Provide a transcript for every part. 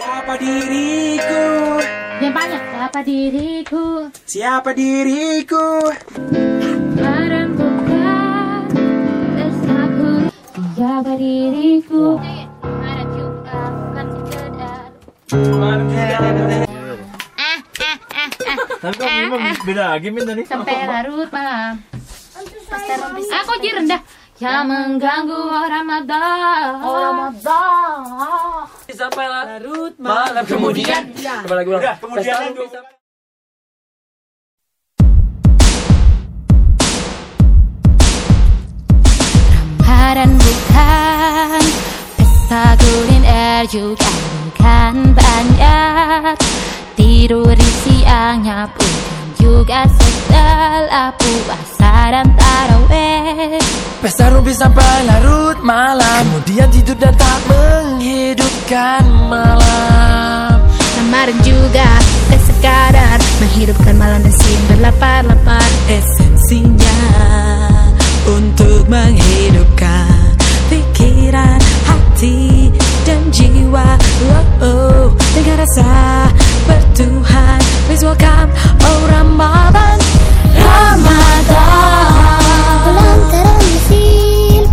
Siapa diriku? Yang banyak. Siapa diriku? Siapa diriku? Merembukan desaku. Siapa diriku? Ada juga bukan sekedar. Tapi kok memang beda lagi Min tadi. Sampai larut malam. Aku ji rendah yang mengganggu Ramadan. Sampai larut malam kemudian. Coba lagi ulang. Kemudian Ramadan bukan pesta kuliner, juga bukan banyak tidur di siangnya, bukan juga setelah puasa dan taraweh. Pesta rumpi sampai larut malam, kemudian tidur dan tak menghidupkan malam. Ramadan juga tak sekadar menghidupkan malam dan siang berlapar-lapar. Esensinya untuk menghidupkan pikiran, hati, dan jiwa. Dengan rasa bertuhan. Please welcome, oh Ramadan. Ramadan, bulan terakhir.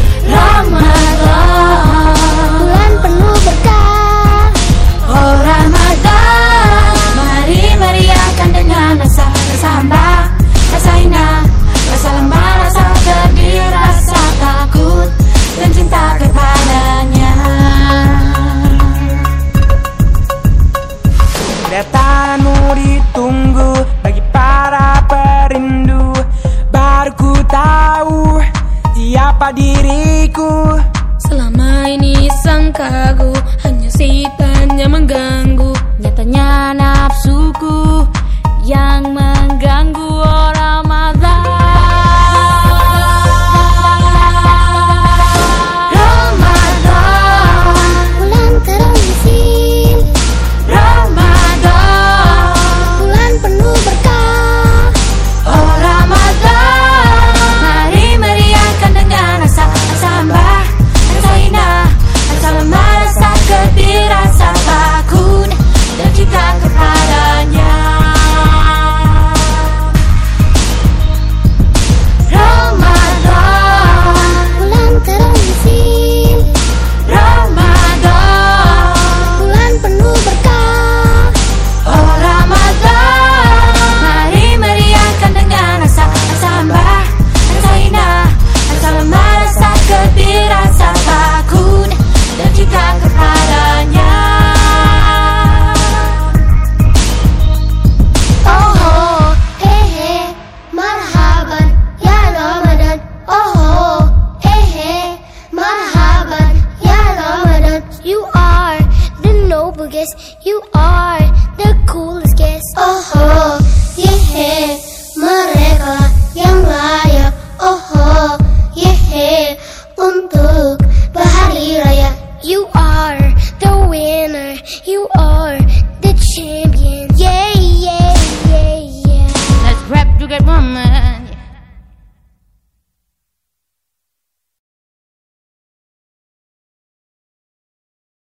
Ramadan, Bulan penuh berkah. oh Ramadan. Mari meriahkan dengan rasa hamba, rasa indah, rasa lemah, rasa sedih, rasa takut, dan cinta kepadanya. Kedatanganmu ditunggu bagi para perindu. Baru ku tahu siapa diriku. Selama ini sangkaku hanya setan yang mengganggu. Nyatanya nafsuku yang mengganggu orang.